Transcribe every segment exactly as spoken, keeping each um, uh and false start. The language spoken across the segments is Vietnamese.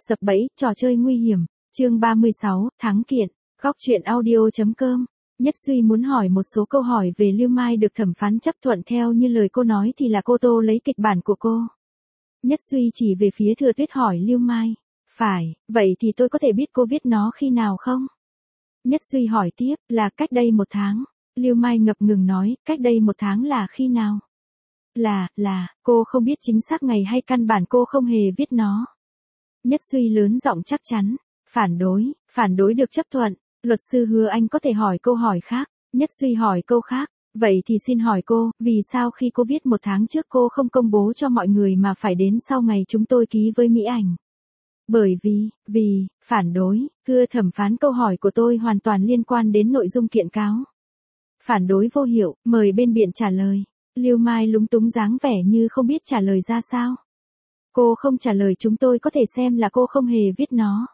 Sập bẫy, trò chơi nguy hiểm. Chương ba mươi sáu, thắng kiện. Góc truyện audio.com. Nhất Duy muốn hỏi một số câu hỏi về Lưu Mai được thẩm phán chấp thuận theo như lời cô nói thì là cô Tô lấy kịch bản của cô. Nhất Duy chỉ về phía Thừa Tuyết hỏi Lưu Mai. Phải, vậy thì tôi có thể biết cô viết nó khi nào không? Nhất Duy hỏi tiếp, là cách đây một tháng. Lưu Mai ngập ngừng nói, cách đây một tháng là khi nào? Là, là, cô không biết chính xác ngày hay căn bản cô không hề viết nó. Nhất Duy lớn giọng chắc chắn. Phản đối, phản đối được chấp thuận. Luật sư Hứa Anh có thể hỏi câu hỏi khác. Nhất Duy hỏi câu khác. Vậy thì xin hỏi cô, vì sao khi cô viết một tháng trước cô không công bố cho mọi người mà phải đến sau ngày chúng tôi ký với Mỹ Ảnh? Bởi vì, vì, phản đối, thưa thẩm phán câu hỏi của tôi hoàn toàn liên quan đến nội dung kiện cáo. Phản đối vô hiệu, mời bên biện trả lời. Lưu Mai lúng túng dáng vẻ như không biết trả lời ra sao. Cô không trả lời chúng tôi có thể xem là cô không hề viết nó.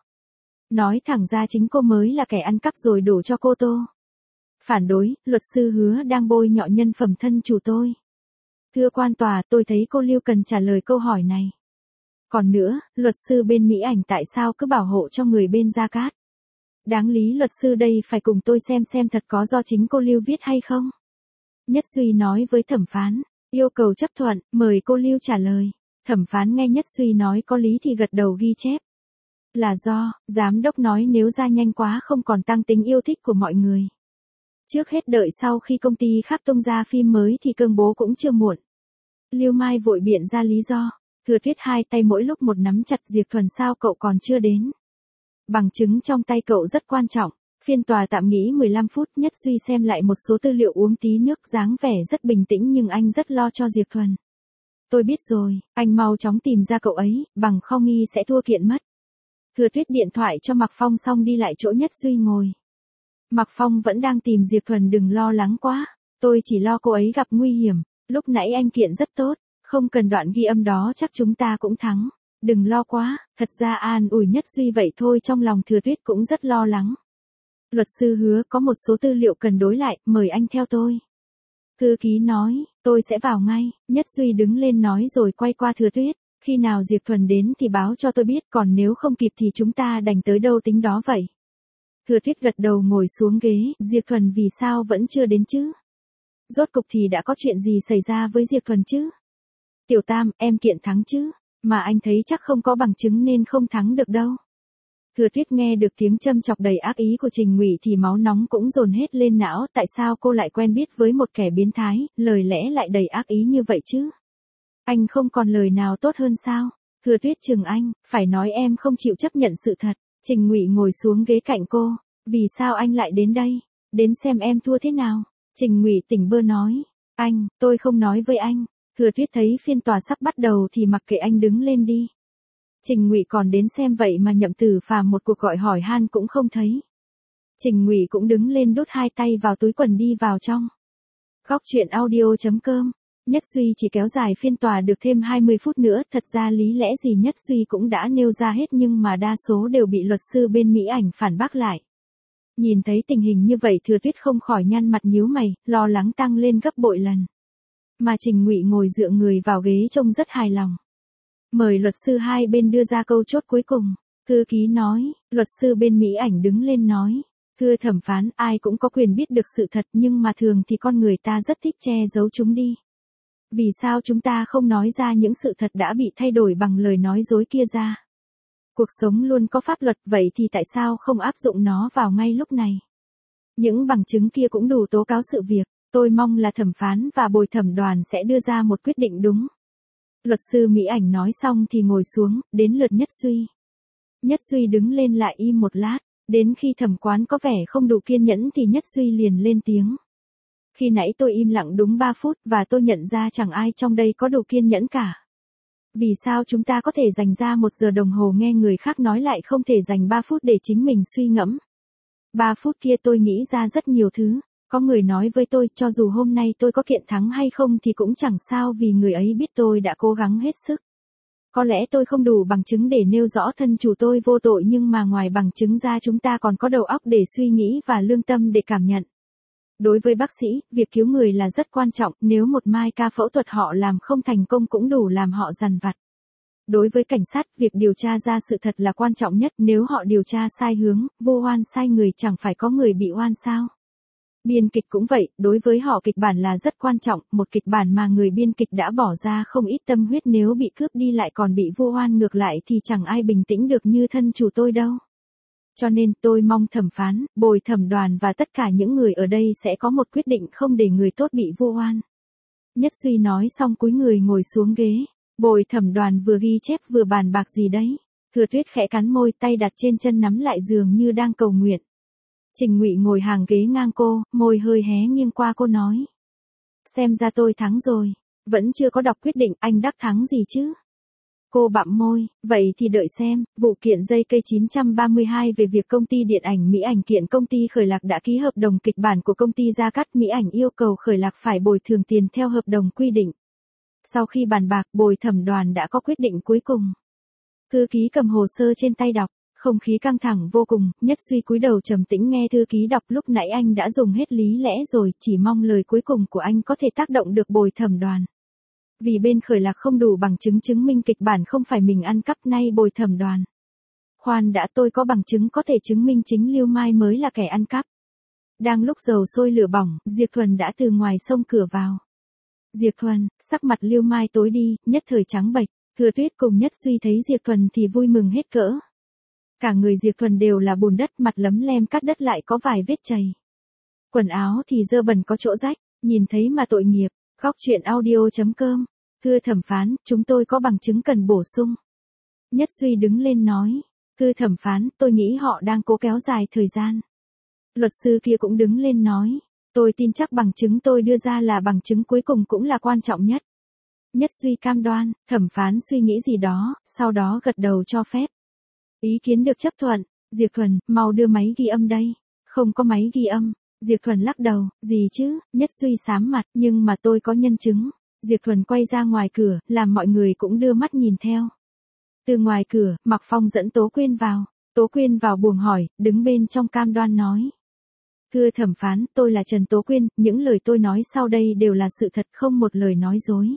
Nói thẳng ra chính cô mới là kẻ ăn cắp rồi đổ cho cô Tô. Phản đối, luật sư Hứa đang bôi nhọ nhân phẩm thân chủ tôi. Thưa quan tòa, tôi thấy cô Lưu cần trả lời câu hỏi này. Còn nữa, luật sư bên Mỹ Ảnh tại sao cứ bảo hộ cho người bên Gia Cát? Đáng lý luật sư đây phải cùng tôi xem xem thật có do chính cô Lưu viết hay không? Nhất Duy nói với thẩm phán, yêu cầu chấp thuận, mời cô Lưu trả lời. Thẩm phán nghe Nhất Duy nói có lý thì gật đầu ghi chép. Là do, giám đốc nói nếu ra nhanh quá không còn tăng tính yêu thích của mọi người. Trước hết đợi sau khi công ty khác tung ra phim mới thì công bố cũng chưa muộn. Lưu Mai vội biện ra lý do. Thừa Tuyết hai tay mỗi lúc một nắm chặt Diệp Thuần sao cậu còn chưa đến. Bằng chứng trong tay cậu rất quan trọng. Phiên tòa tạm nghỉ mười lăm phút. Nhất Duy xem lại một số tư liệu uống tí nước dáng vẻ rất bình tĩnh nhưng anh rất lo cho Diệp Thuần. Tôi biết rồi, anh mau chóng tìm ra cậu ấy, bằng không nghi sẽ thua kiện mất. Thừa Tuyết điện thoại cho Mạc Phong xong đi lại chỗ Nhất Duy ngồi. Mạc Phong vẫn đang tìm Diệp Thuần, đừng lo lắng quá. Tôi chỉ lo cô ấy gặp nguy hiểm. Lúc nãy anh kiện rất tốt. Không cần đoạn ghi âm đó chắc chúng ta cũng thắng. Đừng lo quá, thật ra an ủi Nhất Duy vậy thôi trong lòng Thừa Tuyết cũng rất lo lắng. Luật sư Hứa có một số tư liệu cần đối lại, mời anh theo tôi. Thư ký nói, tôi sẽ vào ngay. Nhất Duy đứng lên nói rồi quay qua Thừa Tuyết. Khi nào Diệp Thuần đến thì báo cho tôi biết, còn nếu không kịp thì chúng ta đành tới đâu tính đó vậy. Thừa Tuyết gật đầu ngồi xuống ghế, Diệp Thuần vì sao vẫn chưa đến chứ? Rốt cục thì đã có chuyện gì xảy ra với Diệp Thuần chứ? Tiểu Tam, em kiện thắng chứ? Mà anh thấy chắc không có bằng chứng nên không thắng được đâu. Thừa Tuyết nghe được tiếng châm chọc đầy ác ý của Trình Ngụy thì máu nóng cũng dồn hết lên não. Tại sao cô lại quen biết với một kẻ biến thái, lời lẽ lại đầy ác ý như vậy chứ? Anh không còn lời nào tốt hơn sao? Thừa Tuyết chừng anh, phải nói em không chịu chấp nhận sự thật. Trình Ngụy ngồi xuống ghế cạnh cô. Vì sao anh lại đến đây? Đến xem em thua thế nào? Trình Ngụy tỉnh bơ nói. Anh, tôi không nói với anh. Thừa Tuyết thấy phiên tòa sắp bắt đầu thì mặc kệ anh đứng lên đi. Trình Ngụy còn đến xem vậy mà Nhậm Tử Phàm một cuộc gọi hỏi han cũng không thấy. Trình Ngụy cũng đứng lên đút hai tay vào túi quần đi vào trong. Góc truyện audio.com. Nhất Duy chỉ kéo dài phiên tòa được thêm hai mươi phút nữa, thật ra lý lẽ gì Nhất Duy cũng đã nêu ra hết nhưng mà đa số đều bị luật sư bên Mỹ Ảnh phản bác lại. Nhìn thấy tình hình như vậy Thừa Tuyết không khỏi nhăn mặt nhíu mày, lo lắng tăng lên gấp bội lần. Mà Trình Ngụy ngồi dựa người vào ghế trông rất hài lòng. Mời luật sư hai bên đưa ra câu chốt cuối cùng. Thư ký nói, luật sư bên Mỹ Ảnh đứng lên nói. Thưa thẩm phán, ai cũng có quyền biết được sự thật nhưng mà thường thì con người ta rất thích che giấu chúng đi. Vì sao chúng ta không nói ra những sự thật đã bị thay đổi bằng lời nói dối kia ra? Cuộc sống luôn có pháp luật, vậy thì tại sao không áp dụng nó vào ngay lúc này? Những bằng chứng kia cũng đủ tố cáo sự việc. Tôi mong là thẩm phán và bồi thẩm đoàn sẽ đưa ra một quyết định đúng. Luật sư Mỹ Ảnh nói xong thì ngồi xuống, đến lượt Nhất Duy. Nhất Duy đứng lên lại im một lát, đến khi thẩm quán có vẻ không đủ kiên nhẫn thì Nhất Duy liền lên tiếng. Khi nãy tôi im lặng đúng ba phút và tôi nhận ra chẳng ai trong đây có đủ kiên nhẫn cả. Vì sao chúng ta có thể dành ra một giờ đồng hồ nghe người khác nói lại không thể dành ba phút để chính mình suy ngẫm? Ba phút kia tôi nghĩ ra rất nhiều thứ. Có người nói với tôi cho dù hôm nay tôi có kiện thắng hay không thì cũng chẳng sao vì người ấy biết tôi đã cố gắng hết sức. Có lẽ tôi không đủ bằng chứng để nêu rõ thân chủ tôi vô tội nhưng mà ngoài bằng chứng ra chúng ta còn có đầu óc để suy nghĩ và lương tâm để cảm nhận. Đối với bác sĩ, việc cứu người là rất quan trọng, nếu một mai ca phẫu thuật họ làm không thành công cũng đủ làm họ dằn vặt. Đối với cảnh sát, việc điều tra ra sự thật là quan trọng nhất, nếu họ điều tra sai hướng, vô oan sai người chẳng phải có người bị oan sao. Biên kịch cũng vậy, đối với họ kịch bản là rất quan trọng, một kịch bản mà người biên kịch đã bỏ ra không ít tâm huyết nếu bị cướp đi lại còn bị vô oan ngược lại thì chẳng ai bình tĩnh được như thân chủ tôi đâu. Cho nên tôi mong thẩm phán, bồi thẩm đoàn và tất cả những người ở đây sẽ có một quyết định không để người tốt bị vô oan. Nhất Suy nói xong cúi người ngồi xuống ghế. Bồi thẩm đoàn vừa ghi chép vừa bàn bạc gì đấy. Thừa Tuyết khẽ cắn môi, tay đặt trên chân nắm lại dường như đang cầu nguyện. Trình Ngụy ngồi hàng ghế ngang cô, môi hơi hé nghiêng qua cô nói. Xem ra tôi thắng rồi. Vẫn chưa có đọc quyết định, anh đắc thắng gì chứ? Cô bặm môi, vậy thì đợi xem. Vụ kiện dây cây chín ba hai về việc công ty điện ảnh Mỹ Ảnh kiện công ty Khởi Lạc đã ký hợp đồng kịch bản của công ty Gia Cát Mỹ Ảnh yêu cầu Khởi Lạc phải bồi thường tiền theo hợp đồng quy định. Sau khi bàn bạc, bồi thẩm đoàn đã có quyết định cuối cùng. Thư ký cầm hồ sơ trên tay đọc, không khí căng thẳng vô cùng, Nhất Suy cúi đầu trầm tĩnh nghe thư ký đọc, lúc nãy anh đã dùng hết lý lẽ rồi, chỉ mong lời cuối cùng của anh có thể tác động được bồi thẩm đoàn. Vì bên Khởi Lạc không đủ bằng chứng chứng minh kịch bản không phải mình ăn cắp, nay bồi thẩm đoàn. Khoan đã, tôi có bằng chứng có thể chứng minh chính Lưu Mai mới là kẻ ăn cắp. Đang lúc dầu sôi lửa bỏng, Diệp Thuần đã từ ngoài xông cửa vào. Diệp Thuần, sắc mặt Lưu Mai tối đi, nhất thời trắng bệch. Thừa Tuyết cùng Nhất Suy thấy Diệp Thuần thì vui mừng hết cỡ. Cả người Diệp Thuần đều là bùn đất, mặt lấm lem cát đất lại có vài vết chày. Quần áo thì dơ bẩn có chỗ rách, nhìn thấy mà tội nghiệp. Góc truyện audio chấm com. Thưa thẩm phán, chúng tôi có bằng chứng cần bổ sung. Nhất Suy đứng lên nói. Thưa thẩm phán, tôi nghĩ họ đang cố kéo dài thời gian. Luật sư kia cũng đứng lên nói. Tôi tin chắc bằng chứng tôi đưa ra là bằng chứng cuối cùng cũng là quan trọng nhất. Nhất Suy cam đoan, thẩm phán suy nghĩ gì đó, sau đó gật đầu cho phép. Ý kiến được chấp thuận. Diệp Thuần, mau đưa máy ghi âm đây. Không có máy ghi âm. Diệp Thuần lắc đầu, gì chứ? Nhất Suy sám mặt, nhưng mà tôi có nhân chứng. Diệp Thuần quay ra ngoài cửa, làm mọi người cũng đưa mắt nhìn theo. Từ ngoài cửa, Mạc Phong dẫn Tố Quyên vào. Tố Quyên vào buồng hỏi, đứng bên trong cam đoan nói. Thưa thẩm phán, tôi là Trần Tố Quyên, những lời tôi nói sau đây đều là sự thật, không một lời nói dối.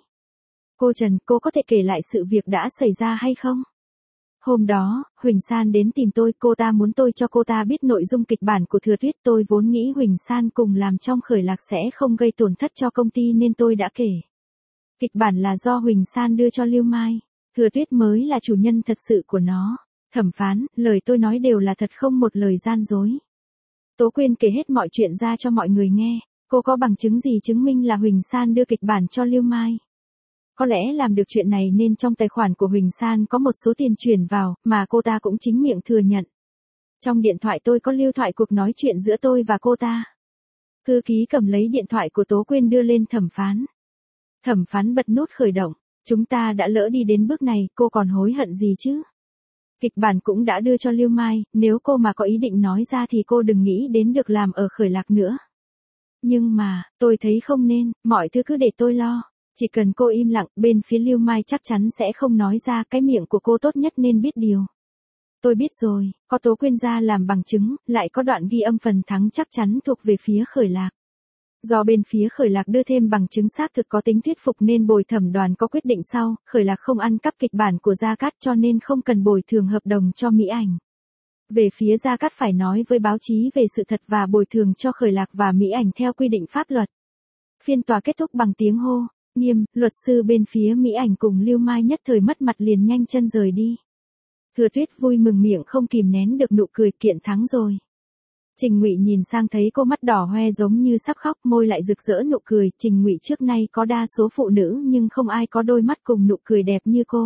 Cô Trần, cô có thể kể lại sự việc đã xảy ra hay không? Hôm đó, Huỳnh San đến tìm tôi, cô ta muốn tôi cho cô ta biết nội dung kịch bản của Thừa Tuyết, tôi vốn nghĩ Huỳnh San cùng làm trong Khởi Lạc sẽ không gây tổn thất cho công ty nên tôi đã kể. Kịch bản là do Huỳnh San đưa cho Lưu Mai, Thừa Tuyết mới là chủ nhân thật sự của nó. Thẩm phán, lời tôi nói đều là thật, không một lời gian dối. Tố Quyên kể hết mọi chuyện ra cho mọi người nghe, cô có bằng chứng gì chứng minh là Huỳnh San đưa kịch bản cho Lưu Mai? Có lẽ làm được chuyện này nên trong tài khoản của Huỳnh San có một số tiền chuyển vào, mà cô ta cũng chính miệng thừa nhận. Trong điện thoại tôi có lưu thoại cuộc nói chuyện giữa tôi và cô ta. Thư ký cầm lấy điện thoại của Tố Quyên đưa lên thẩm phán. Thẩm phán bật nút khởi động. Chúng ta đã lỡ đi đến bước này, cô còn hối hận gì chứ? Kịch bản cũng đã đưa cho Lưu Mai, nếu cô mà có ý định nói ra thì cô đừng nghĩ đến được làm ở Khởi Lạc nữa. Nhưng mà, tôi thấy không nên, mọi thứ cứ để tôi lo. Chỉ cần cô im lặng, bên phía Lưu Mai chắc chắn sẽ không nói ra, cái miệng của cô tốt nhất nên biết điều. Tôi biết rồi, có Tố Quyên ra làm bằng chứng, lại có đoạn ghi âm phần thắng chắc chắn thuộc về phía Khởi Lạc. Do bên phía Khởi Lạc đưa thêm bằng chứng xác thực có tính thuyết phục nên bồi thẩm đoàn có quyết định sau, Khởi Lạc không ăn cắp kịch bản của Gia Cát cho nên không cần bồi thường hợp đồng cho Mỹ Ảnh. Về phía Gia Cát phải nói với báo chí về sự thật và bồi thường cho Khởi Lạc và Mỹ Ảnh theo quy định pháp luật. Phiên tòa kết thúc bằng tiếng hô nghiêm, luật sư bên phía Mỹ Ảnh cùng Lưu Mai nhất thời mất mặt liền nhanh chân rời đi. Thừa Tuyết vui mừng miệng không kìm nén được nụ cười, kiện thắng rồi. Trình Ngụy nhìn sang thấy cô mắt đỏ hoe giống như sắp khóc, môi lại rực rỡ nụ cười. Trình Ngụy trước nay có đa số phụ nữ nhưng không ai có đôi mắt cùng nụ cười đẹp như cô.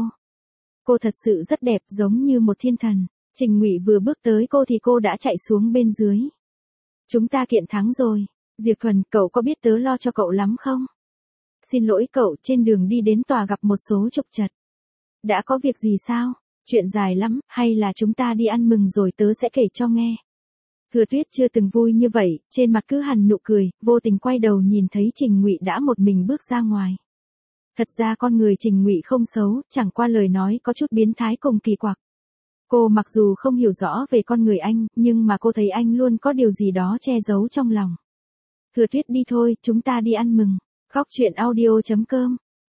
Cô thật sự rất đẹp, giống như một thiên thần. Trình Ngụy vừa bước tới cô thì cô đã chạy xuống bên dưới. Chúng ta kiện thắng rồi. Diệp Thuần, cậu có biết tớ lo cho cậu lắm không? Xin lỗi cậu, trên đường đi đến tòa gặp một số trục trặc. Đã có việc gì sao? Chuyện dài lắm, hay là chúng ta đi ăn mừng rồi tớ sẽ kể cho nghe. Thừa Tuyết chưa từng vui như vậy, trên mặt cứ hằn nụ cười, vô tình quay đầu nhìn thấy Trình Ngụy đã một mình bước ra ngoài. Thật ra con người Trình Ngụy không xấu, chẳng qua lời nói có chút biến thái cùng kỳ quặc. Cô mặc dù không hiểu rõ về con người anh, nhưng mà cô thấy anh luôn có điều gì đó che giấu trong lòng. Thừa Tuyết đi thôi, chúng ta đi ăn mừng. Góc truyện audio chấm com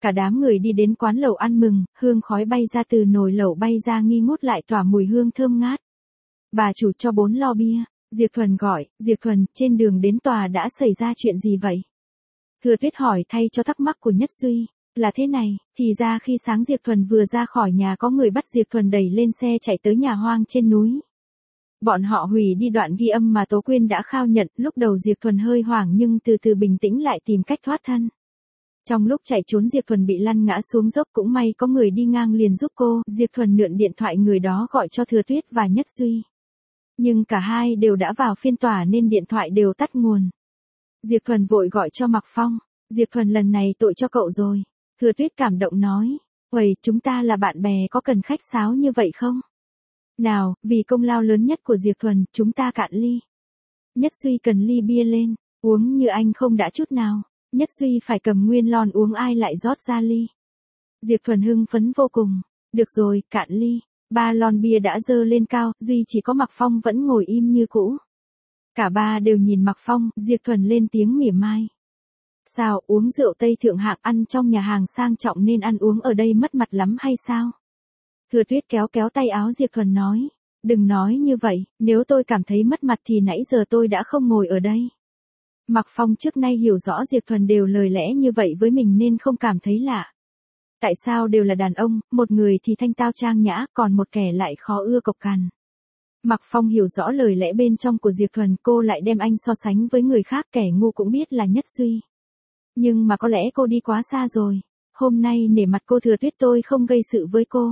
Cả đám người đi đến quán lẩu ăn mừng, hương khói bay ra từ nồi lẩu bay ra nghi ngút lại tỏa mùi hương thơm ngát. Bà chủ cho bốn lo bia, Diệp Thuần gọi, Diệp Thuần, trên đường đến tòa đã xảy ra chuyện gì vậy? Thừa Tuyết hỏi thay cho thắc mắc của Nhất Duy, là thế này, thì ra khi sáng Diệp Thuần vừa ra khỏi nhà có người bắt Diệp Thuần đẩy lên xe chạy tới nhà hoang trên núi. Bọn họ hủy đi đoạn ghi âm mà Tố Quyên đã khao nhận, lúc đầu Diệp Thuần hơi hoảng nhưng từ từ bình tĩnh lại tìm cách thoát thân. Trong lúc chạy trốn Diệp Thuần bị lăn ngã xuống dốc cũng may có người đi ngang liền giúp cô, Diệp Thuần mượn điện thoại người đó gọi cho Thừa Tuyết và Nhất Duy. Nhưng cả hai đều đã vào phiên tòa nên điện thoại đều tắt nguồn. Diệp Thuần vội gọi cho Mạc Phong, Diệp Thuần lần này tội cho cậu rồi. Thừa Tuyết cảm động nói, uầy, chúng ta là bạn bè có cần khách sáo như vậy không? Nào, vì công lao lớn nhất của Diệp Thuần, chúng ta cạn ly. Nhất Duy cần ly bia lên, uống như anh không đã chút nào. Nhất Duy phải cầm nguyên lon uống ai lại rót ra ly. Diệp Thuần hưng phấn vô cùng, được rồi, cạn ly. Ba lon bia đã dơ lên cao, duy chỉ có Mạc Phong vẫn ngồi im như cũ. Cả ba đều nhìn Mạc Phong, Diệp Thuần lên tiếng mỉa mai. Sao, uống rượu Tây thượng hạng ăn trong nhà hàng sang trọng nên ăn uống ở đây mất mặt lắm hay sao? Thừa Tuyết kéo kéo tay áo Diệp Thuần nói, đừng nói như vậy, nếu tôi cảm thấy mất mặt thì nãy giờ tôi đã không ngồi ở đây. Mạc Phong trước nay hiểu rõ Diệp Thuần đều lời lẽ như vậy với mình nên không cảm thấy lạ. Tại sao đều là đàn ông, một người thì thanh tao trang nhã, còn một kẻ lại khó ưa cộc cằn. Mạc Phong hiểu rõ lời lẽ bên trong của Diệp Thuần, cô lại đem anh so sánh với người khác, kẻ ngu cũng biết là Nhất Duy. Nhưng mà có lẽ cô đi quá xa rồi. Hôm nay nể mặt cô Thừa Tuyết tôi không gây sự với cô.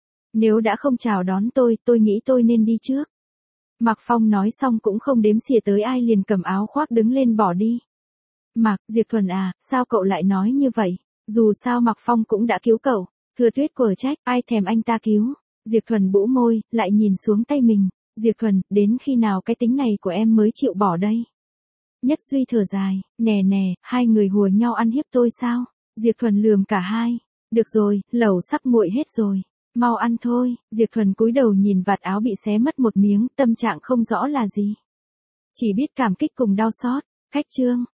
Nếu đã không chào đón tôi, tôi nghĩ tôi nên đi trước. Mạc Phong nói xong cũng không đếm xỉa tới ai liền cầm áo khoác đứng lên bỏ đi. Mạc, Diệp Thuần à, sao cậu lại nói như vậy? Dù sao Mạc Phong cũng đã cứu cậu. Thừa Tuyết quở trách, ai thèm anh ta cứu. Diệp Thuần bũ môi, lại nhìn xuống tay mình. Diệp Thuần, đến khi nào cái tính này của em mới chịu bỏ đây? Nhất Duy thở dài, nè nè, hai người hùa nhau ăn hiếp tôi sao? Diệp Thuần lườm cả hai. Được rồi, lẩu sắp nguội hết rồi. Mau ăn thôi. Diệp Thuần cúi đầu nhìn vạt áo bị xé mất một miếng, tâm trạng không rõ là gì. Chỉ biết cảm kích cùng đau xót. Khách trương.